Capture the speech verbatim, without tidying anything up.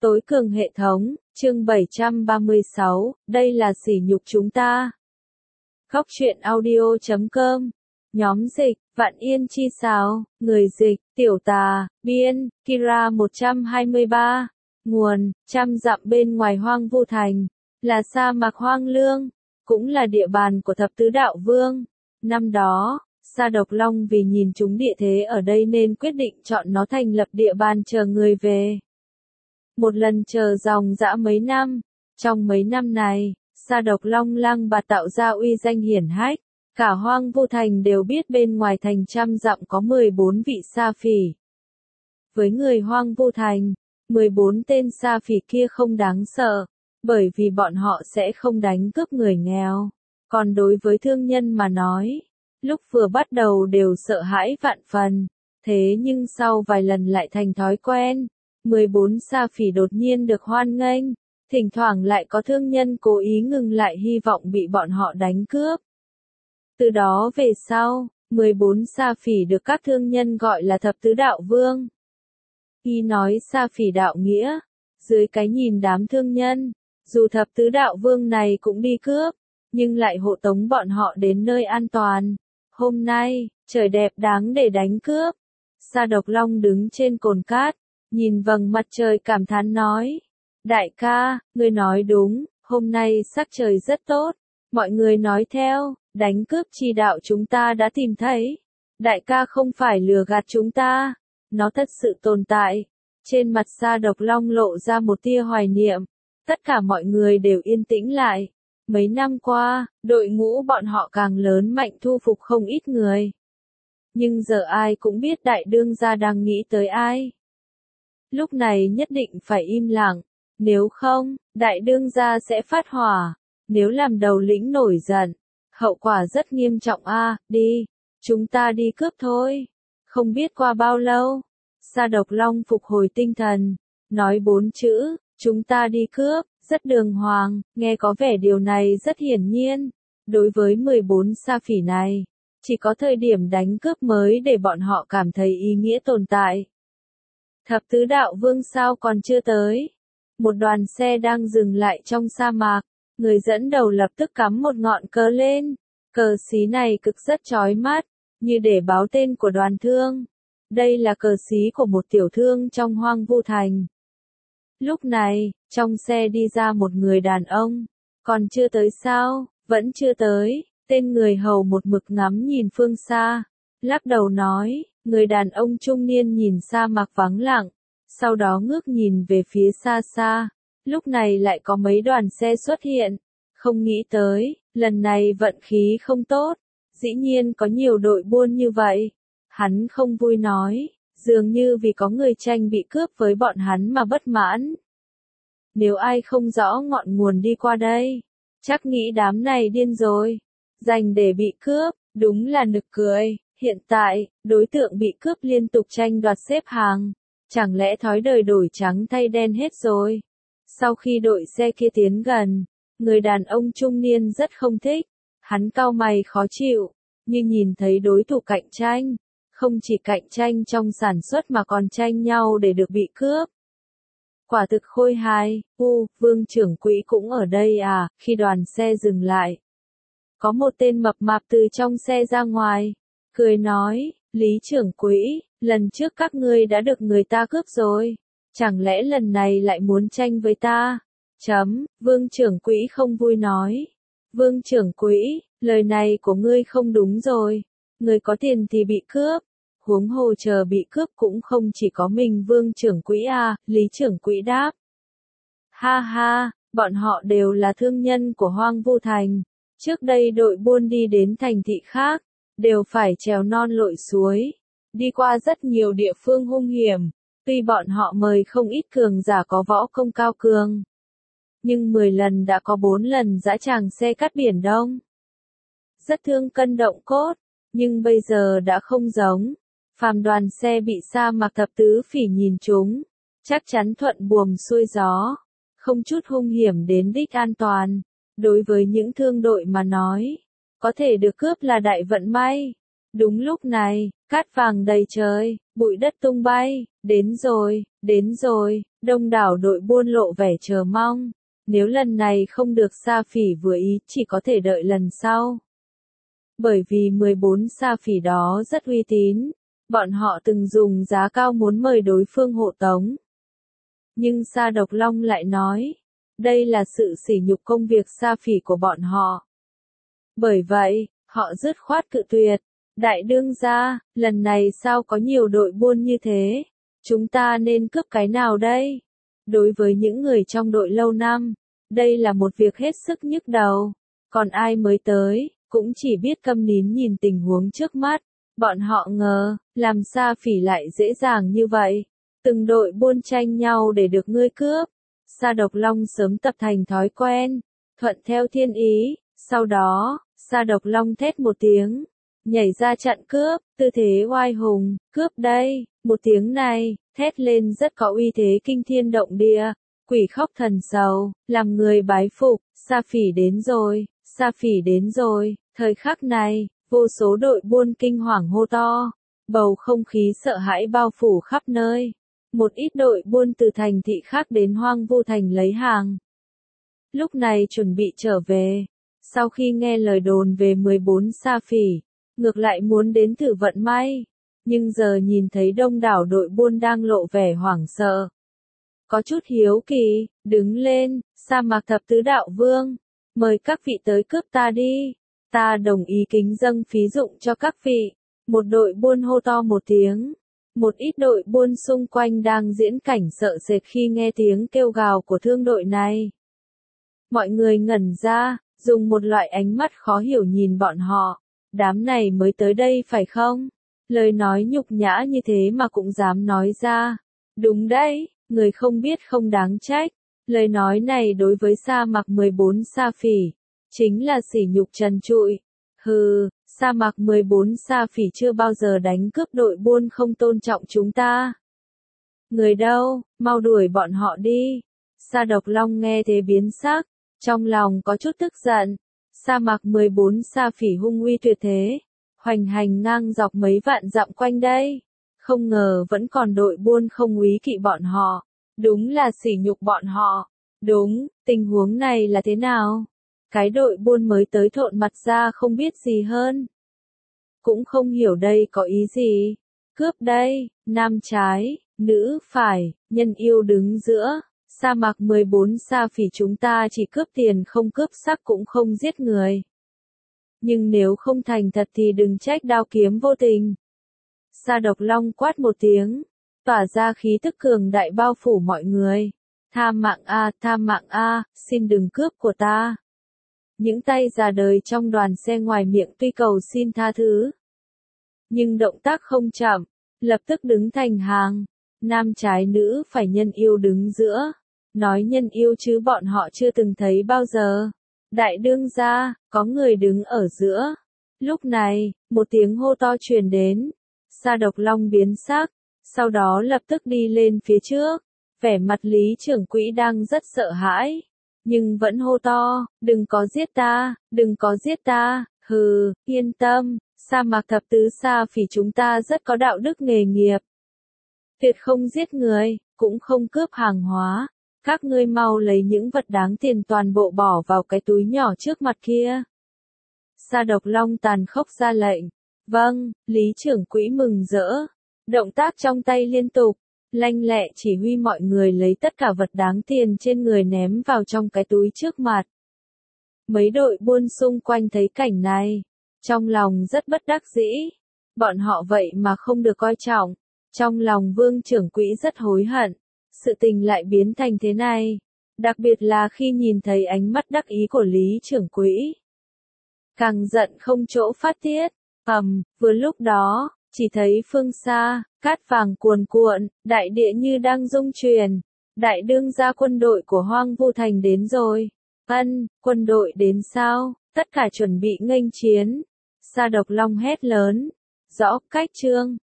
Tối cường hệ thống, chương bảy trăm ba mươi sáu, đây là sỉ nhục chúng ta. Góc truyện audio chấm com, nhóm dịch, Vạn Yên Chi Sáo, người dịch, Tiểu Tà, biên, Kira một trăm hai mươi ba, nguồn, trăm dặm bên ngoài Hoang Vu Thành, là sa mạc hoang lương, cũng là địa bàn của thập tứ đạo vương. Năm đó, Sa Độc Long vì nhìn chúng địa thế ở đây nên quyết định chọn nó thành lập địa bàn chờ người về. Một lần chờ dòng dã mấy năm, trong mấy năm này, Sa Độc Long lăng bà tạo ra uy danh hiển hách, cả Hoang Vu Thành đều biết bên ngoài thành trăm dặm có mười bốn vị sa phỉ. Với người Hoang Vu Thành, mười bốn tên sa phỉ kia không đáng sợ, bởi vì bọn họ sẽ không đánh cướp người nghèo. Còn đối với thương nhân mà nói, lúc vừa bắt đầu đều sợ hãi vạn phần, thế nhưng sau vài lần lại thành thói quen. mười bốn sa phỉ đột nhiên được hoan nghênh, thỉnh thoảng lại có thương nhân cố ý ngừng lại hy vọng bị bọn họ đánh cướp. Từ đó về sau, mười bốn sa phỉ được các thương nhân gọi là thập tứ đạo vương. Khi nói sa phỉ đạo nghĩa, dưới cái nhìn đám thương nhân, dù thập tứ đạo vương này cũng đi cướp, nhưng lại hộ tống bọn họ đến nơi an toàn. Hôm nay, trời đẹp đáng để đánh cướp. Sa Độc Long đứng trên cồn cát, nhìn vầng mặt trời cảm thán nói. Đại ca, ngươi nói đúng, hôm nay sắc trời rất tốt. Mọi người nói theo, đánh cướp chi đạo chúng ta đã tìm thấy. Đại ca không phải lừa gạt chúng ta. Nó thật sự tồn tại. Trên mặt Sa Độc Long lộ ra một tia hoài niệm. Tất cả mọi người đều yên tĩnh lại. Mấy năm qua, đội ngũ bọn họ càng lớn mạnh thu phục không ít người. Nhưng giờ ai cũng biết đại đương gia đang nghĩ tới ai. Lúc này nhất định phải im lặng, nếu không, đại đương gia sẽ phát hỏa, nếu làm đầu lĩnh nổi giận, hậu quả rất nghiêm trọng a. À, đi, chúng ta đi cướp thôi. Không biết qua bao lâu, Sa Độc Long phục hồi tinh thần, nói bốn chữ, chúng ta đi cướp, rất đường hoàng, nghe có vẻ điều này rất hiển nhiên. Đối với mười bốn sa phỉ này, chỉ có thời điểm đánh cướp mới để bọn họ cảm thấy ý nghĩa tồn tại. Thập tứ đạo vương sao còn chưa tới. Một đoàn xe đang dừng lại trong sa mạc, người dẫn đầu lập tức cắm một ngọn cờ lên. Cờ xí này cực rất chói mắt, như để báo tên của đoàn thương. Đây là cờ xí của một tiểu thương trong Hoang Vu Thành. Lúc này, trong xe đi ra một người đàn ông. Còn chưa tới sao? Vẫn chưa tới. Tên người hầu một mực ngắm nhìn phương xa, lắc đầu nói. Người đàn ông trung niên nhìn sa mạc vắng lặng, sau đó ngước nhìn về phía xa xa. Lúc này lại có mấy đoàn xe xuất hiện. Không nghĩ tới, lần này vận khí không tốt. Dĩ nhiên có nhiều đội buôn như vậy. Hắn không vui nói, dường như vì có người tranh bị cướp với bọn hắn mà bất mãn. Nếu ai không rõ ngọn nguồn đi qua đây, chắc nghĩ đám này điên rồi. Dành để bị cướp, đúng là nực cười. Hiện tại, đối tượng bị cướp liên tục tranh đoạt xếp hàng. Chẳng lẽ thói đời đổi trắng thay đen hết rồi? Sau khi đội xe kia tiến gần, người đàn ông trung niên rất không thích. Hắn cau mày khó chịu, như nhìn thấy đối thủ cạnh tranh. Không chỉ cạnh tranh trong sản xuất mà còn tranh nhau để được bị cướp. Quả thực khôi hài. U, vương trưởng quỹ cũng ở đây à? Khi đoàn xe dừng lại, có một tên mập mạp từ trong xe ra ngoài, cười nói, Lý trưởng quỹ, lần trước các ngươi đã được người ta cướp rồi, chẳng lẽ lần này lại muốn tranh với ta? Chấm, vương trưởng quỹ không vui nói. Vương trưởng quỹ, lời này của ngươi không đúng rồi, người có tiền thì bị cướp, huống hồ chờ bị cướp cũng không chỉ có mình vương trưởng quỹ à, Lý trưởng quỹ đáp. Ha ha, bọn họ đều là thương nhân của Hoang Vu Thành. Trước đây đội buôn đi đến thành thị khác, đều phải trèo non lội suối, đi qua rất nhiều địa phương hung hiểm, tuy bọn họ mời không ít cường giả có võ công cao cường. Nhưng mười lần đã có bốn lần dã tràng xe cắt biển Đông. Rất thương cân động cốt, nhưng bây giờ đã không giống. Phàm đoàn xe bị sa mạc thập tứ phỉ nhìn chúng, chắc chắn thuận buồm xuôi gió, không chút hung hiểm đến đích an toàn. Đối với những thương đội mà nói, có thể được cướp là đại vận may. Đúng lúc này, cát vàng đầy trời, bụi đất tung bay, đến rồi, đến rồi, Đông đảo đội buôn lộ vẻ chờ mong. Nếu lần này không được Sa Phỉ vừa ý, chỉ có thể đợi lần sau. Bởi vì mười bốn Sa Phỉ đó rất uy tín, bọn họ từng dùng giá cao muốn mời đối phương hộ tống. Nhưng Sa Độc Long lại nói, đây là sự sỉ nhục công việc Sa Phỉ của bọn họ. Bởi vậy, họ dứt khoát cự tuyệt. Đại đương gia, lần này sao có nhiều đội buôn như thế? Chúng ta nên cướp cái nào đây? Đối với những người trong đội lâu năm, đây là một việc hết sức nhức đầu. Còn ai mới tới, cũng chỉ biết câm nín nhìn tình huống trước mắt. Bọn họ ngờ, làm Sa Phỉ lại dễ dàng như vậy. Từng đội buôn tranh nhau để được ngươi cướp. Sa Độc Long sớm tập thành thói quen, thuận theo thiên ý. Sau đó, Sa Độc Long thét một tiếng, nhảy ra chặn cướp, tư thế oai hùng, cướp đây, một tiếng này, thét lên rất có uy thế kinh thiên động địa, quỷ khóc thần sầu, làm người bái phục, Sa Phỉ đến rồi, Sa Phỉ đến rồi, thời khắc này, vô số đội buôn kinh hoàng hô to, bầu không khí sợ hãi bao phủ khắp nơi, một ít đội buôn từ thành thị khác đến Hoang Vu Thành lấy hàng. Lúc này chuẩn bị trở về, sau khi nghe lời đồn về mười bốn Sa Phỉ, ngược lại muốn đến thử vận may, nhưng giờ nhìn thấy đông đảo đội buôn đang lộ vẻ hoảng sợ. Có chút hiếu kỳ, đứng lên, Sa Mạc Thập Tứ Đạo Vương, mời các vị tới cướp ta đi, ta đồng ý kính dâng phí dụng cho các vị. Một đội buôn hô to một tiếng, một ít đội buôn xung quanh đang diễn cảnh sợ sệt khi nghe tiếng kêu gào của thương đội này. Mọi người ngẩn ra, dùng một loại ánh mắt khó hiểu nhìn bọn họ, đám này mới tới đây phải không? Lời nói nhục nhã như thế mà cũng dám nói ra. Đúng đấy, người không biết không đáng trách. Lời nói này đối với Sa Mạc mười bốn Sa Phỉ, chính là sỉ nhục trần trụi. Hừ, Sa Mạc mười bốn Sa Phỉ chưa bao giờ đánh cướp đội buôn không tôn trọng chúng ta. Người đâu, mau đuổi bọn họ đi. Sa Độc Long nghe thế biến sắc, trong lòng có chút tức giận. Sa Mạc mười bốn Sa Phỉ hung uy tuyệt thế, hoành hành ngang dọc mấy vạn dặm quanh đây. Không ngờ vẫn còn đội buôn không úy kỵ bọn họ. Đúng là sỉ nhục bọn họ. Đúng, tình huống này là thế nào? Cái đội buôn mới tới thộn mặt ra không biết gì hơn. Cũng không hiểu đây có ý gì. Cướp đây, nam trái, nữ phải, nhân yêu đứng giữa. Sa Mạc mười bốn Sa Phỉ chúng ta chỉ cướp tiền không cướp sắc cũng không giết người. Nhưng nếu không thành thật thì đừng trách đao kiếm vô tình. Sa Độc Long quát một tiếng, tỏa ra khí tức cường đại bao phủ mọi người. Tha mạng a, tha mạng a, xin đừng cướp của ta. Những tay già đời trong đoàn xe ngoài miệng tuy cầu xin tha thứ, nhưng động tác không chậm, lập tức đứng thành hàng. Nam trái nữ phải nhân yêu đứng giữa. Nói nhân yêu chứ bọn họ chưa từng thấy bao giờ. Đại đương gia, có người đứng ở giữa. Lúc này, một tiếng hô to truyền đến. Sa Độc Long biến sắc, sau đó lập tức đi lên phía trước. Vẻ mặt Lý trưởng quỹ đang rất sợ hãi, nhưng vẫn hô to, đừng có giết ta, đừng có giết ta, hừ, yên tâm, Sa Mạc Thập Tứ Sa Phỉ chúng ta rất có đạo đức nghề nghiệp. Tuyệt không giết người, cũng không cướp hàng hóa. Các ngươi mau lấy những vật đáng tiền toàn bộ bỏ vào cái túi nhỏ trước mặt kia. Sa Độc Long tàn khốc ra lệnh. Vâng, Lý trưởng quỹ mừng rỡ. Động tác trong tay liên tục, lanh lẹ chỉ huy mọi người lấy tất cả vật đáng tiền trên người ném vào trong cái túi trước mặt. Mấy đội buôn xung quanh thấy cảnh này, trong lòng rất bất đắc dĩ. Bọn họ vậy mà không được coi trọng. Trong lòng Vương trưởng quỹ rất hối hận. Sự tình lại biến thành thế này. Đặc biệt là khi nhìn thấy ánh mắt đắc ý của Lý trưởng quỹ. Càng giận không chỗ phát tiết. Ầm, vừa lúc đó, chỉ thấy phương xa, cát vàng cuồn cuộn, đại địa như đang rung chuyển. Đại đương gia quân đội của Hoang Vu Thành đến rồi. Ân, quân đội đến sao? Tất cả chuẩn bị nghênh chiến. Sa Độc Long hét lớn. Rõ cách chương.